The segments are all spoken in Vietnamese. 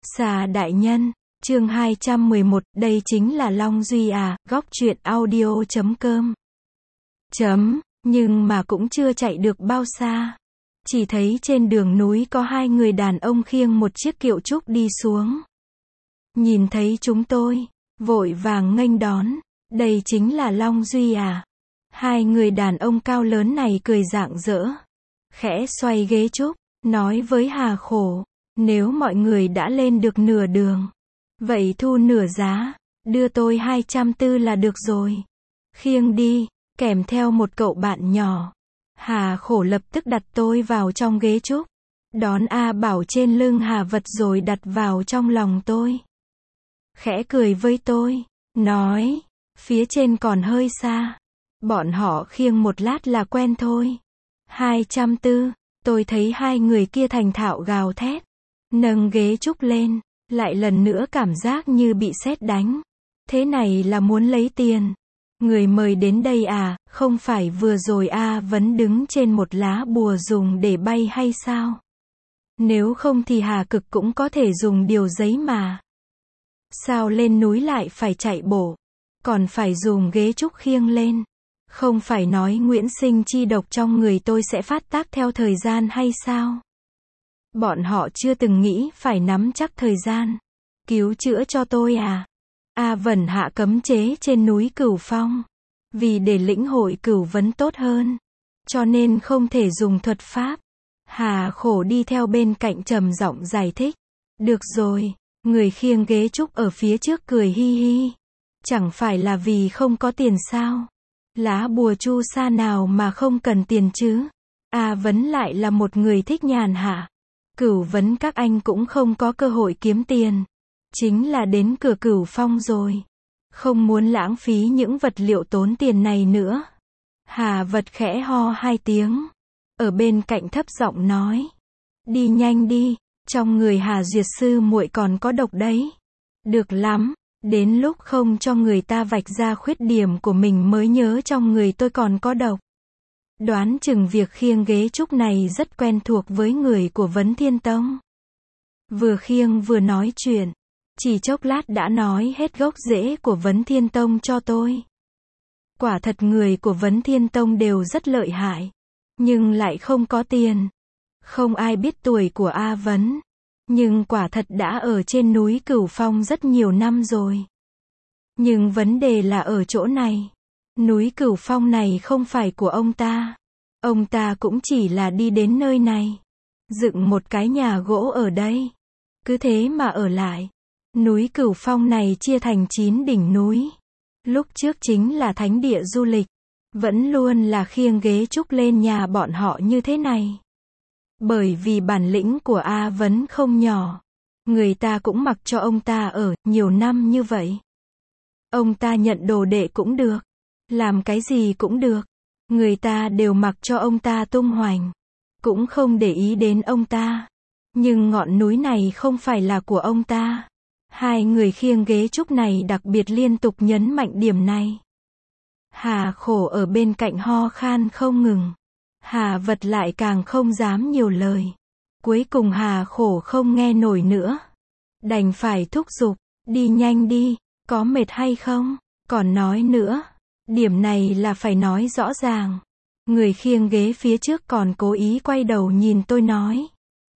Xà đại nhân, chương 211, đây chính là Long Duy à, góc truyện audio.com. Nhưng mà cũng chưa chạy được bao xa. Chỉ thấy trên đường núi có hai người đàn ông khiêng một chiếc kiệu trúc đi xuống. Nhìn thấy chúng tôi, vội vàng nghênh đón, đây chính là Long Duy à. Hai người đàn ông cao lớn này cười rạng rỡ, khẽ xoay ghế trúc, nói với Hà Khổ, nếu mọi người đã lên được nửa đường, vậy thu nửa giá, đưa tôi 240 là được rồi. Khiêng đi, kèm theo một cậu bạn nhỏ. Hà Khổ lập tức đặt tôi vào trong ghế trúc, đón A Bảo trên lưng Hà Vật rồi đặt vào trong lòng tôi. Khẽ cười với tôi, nói, phía trên còn hơi xa, bọn họ khiêng một lát là quen thôi. 240, tôi thấy hai người kia thành thạo gào thét, nâng ghế trúc lên, lại lần nữa cảm giác như bị sét đánh. Thế này là muốn lấy tiền. Người mời đến đây à, không phải vừa rồi A Vấn đứng trên một lá bùa dùng để bay hay sao? Nếu không thì Hà Cực cũng có thể dùng điều giấy mà. Sao lên núi lại phải chạy bộ, còn phải dùng ghế trúc khiêng lên? Không phải nói Nguyễn Sinh chi độc trong người tôi sẽ phát tác theo thời gian hay sao? Bọn họ chưa từng nghĩ phải nắm chắc thời gian cứu chữa cho tôi à? A Vân hạ cấm chế trên núi Cửu Phong, vì để lĩnh hội cửu vấn tốt hơn, cho nên không thể dùng thuật pháp. Hà Khổ đi theo bên cạnh trầm giọng giải thích. Được rồi, người khiêng ghế trúc ở phía trước cười hi hi. Chẳng phải là vì không có tiền sao? Lá bùa chu sa nào mà không cần tiền chứ? A Vấn lại là một người thích nhàn hạ. Cửu vấn các anh cũng không có cơ hội kiếm tiền. Chính là đến cửa Cửu Phong rồi. Không muốn lãng phí những vật liệu tốn tiền này nữa. Hà Vật khẽ ho hai tiếng. Ở bên cạnh thấp giọng nói. Đi nhanh đi, trong người Hà Duyệt sư muội còn có độc đấy. Được lắm, đến lúc không cho người ta vạch ra khuyết điểm của mình mới nhớ trong người tôi còn có độc. Đoán chừng việc khiêng ghế trúc này rất quen thuộc với người của Vấn Thiên Tông. Vừa khiêng vừa nói chuyện, chỉ chốc lát đã nói hết gốc rễ của Vấn Thiên Tông cho tôi. Quả thật người của Vấn Thiên Tông đều rất lợi hại, nhưng lại không có tiền. Không ai biết tuổi của A Vấn, nhưng quả thật đã ở trên núi Cửu Phong rất nhiều năm rồi. Nhưng vấn đề là ở chỗ này. Núi Cửu Phong này không phải của ông ta cũng chỉ là đi đến nơi này, dựng một cái nhà gỗ ở đây, cứ thế mà ở lại. Núi Cửu Phong này chia thành 9 đỉnh núi. Lúc trước chính là thánh địa du lịch, vẫn luôn là khiêng ghế trúc lên nhà bọn họ như thế này. Bởi vì bản lĩnh của A Vấn không nhỏ, người ta cũng mặc cho ông ta ở nhiều năm như vậy. Ông ta nhận đồ đệ cũng được, làm cái gì cũng được, người ta đều mặc cho ông ta tung hoành, cũng không để ý đến ông ta. Nhưng ngọn núi này không phải là của ông ta. Hai người khiêng ghế trúc này đặc biệt liên tục nhấn mạnh điểm này. Hà Khổ ở bên cạnh ho khan không ngừng. Hà Vật lại càng không dám nhiều lời. Cuối cùng Hà Khổ không nghe nổi nữa, đành phải thúc giục, đi nhanh đi, có mệt hay không? Còn nói nữa, điểm này là phải nói rõ ràng. Người khiêng ghế phía trước còn cố ý quay đầu nhìn tôi nói.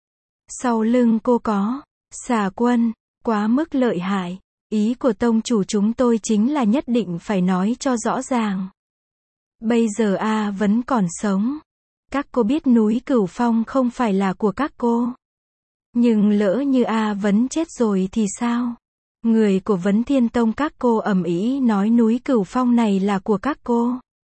Sau lưng cô có Xà Quân, quá mức lợi hại. Ý của tông chủ chúng tôi chính là nhất định phải nói cho rõ ràng. Bây giờ A Vấn còn sống. Các cô biết núi Cửu Phong không phải là của các cô. Nhưng lỡ như A Vấn chết rồi thì sao? Người của Vấn Thiên Tông các cô ầm ĩ nói núi Cửu Phong này là của các cô.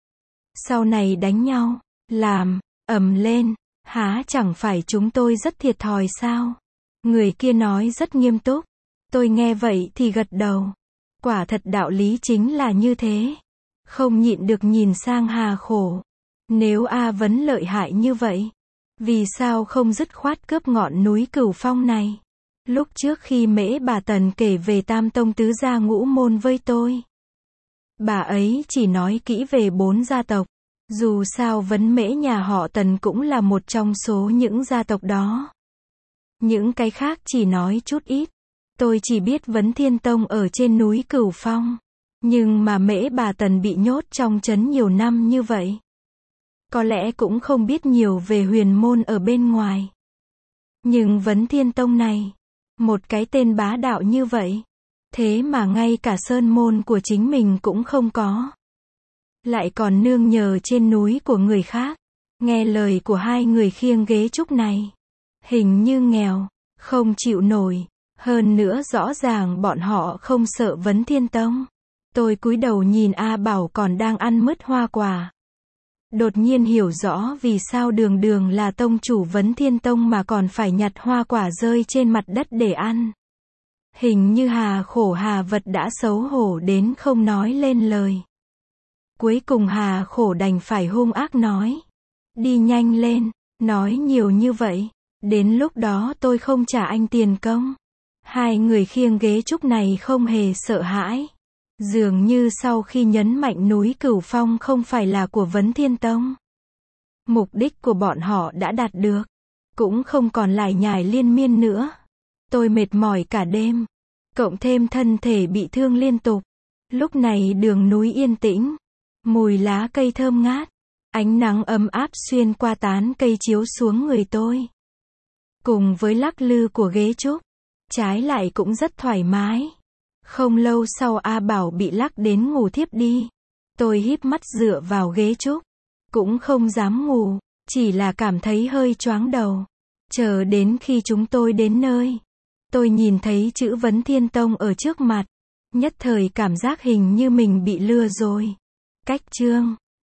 Sau này đánh nhau, làm ầm lên, há chẳng phải chúng tôi rất thiệt thòi sao? Người kia nói rất nghiêm túc. Tôi nghe vậy thì gật đầu. Quả thật đạo lý chính là như thế. Không nhịn được nhìn sang Hà Khổ. Nếu A Vấn lợi hại như vậy, vì sao không dứt khoát cướp ngọn núi Cửu Phong này? Lúc trước khi Mễ bà Tần kể về Tam Tông Tứ Gia Ngũ Môn với tôi, bà ấy chỉ nói kỹ về 4 gia tộc. Dù sao Vấn Mễ nhà họ Tần cũng là một trong số những gia tộc đó. Những cái khác chỉ nói chút ít. Tôi chỉ biết Vấn Thiên Tông ở trên núi Cửu Phong. Nhưng mà Mễ Bà Tần bị nhốt trong trấn nhiều năm như vậy. Có lẽ cũng không biết nhiều về huyền môn ở bên ngoài. Nhưng Vấn Thiên Tông này, một cái tên bá đạo như vậy, thế mà ngay cả sơn môn của chính mình cũng không có. Lại còn nương nhờ trên núi của người khác. Nghe lời của hai người khiêng ghế trúc này, hình như nghèo, không chịu nổi. Hơn nữa rõ ràng bọn họ không sợ Vấn Thiên Tông. Tôi cúi đầu nhìn A Bảo còn đang ăn mứt hoa quả. Đột nhiên hiểu rõ vì sao Đường Đường là tông chủ Vấn Thiên Tông mà còn phải nhặt hoa quả rơi trên mặt đất để ăn. Hình như hà khổ hà vật đã xấu hổ đến không nói lên lời. Cuối cùng hà khổ đành phải hung ác nói. Đi nhanh lên, nói nhiều như vậy. Đến lúc đó tôi không trả anh tiền công. Hai người khiêng ghế trúc này không hề sợ hãi. Dường như sau khi nhấn mạnh núi Cửu Phong không phải là của Vấn Thiên Tông. Mục đích của bọn họ đã đạt được. Cũng không còn lải nhải liên miên nữa. Tôi mệt mỏi cả đêm. Cộng thêm thân thể bị thương liên tục. Lúc này đường núi yên tĩnh. Mùi lá cây thơm ngát. Ánh nắng ấm áp xuyên qua tán cây chiếu xuống người tôi. Cùng với lắc lư của ghế trúc. Trái lại cũng rất thoải mái. Không lâu sau A Bảo bị lắc đến ngủ thiếp đi. Tôi híp mắt dựa vào ghế trúc. Cũng không dám ngủ. Chỉ là cảm thấy hơi choáng đầu. Chờ đến khi chúng tôi đến nơi. Tôi nhìn thấy chữ Vấn Thiên Tông ở trước mặt. Nhất thời cảm giác hình như mình bị lừa rồi. Cách chương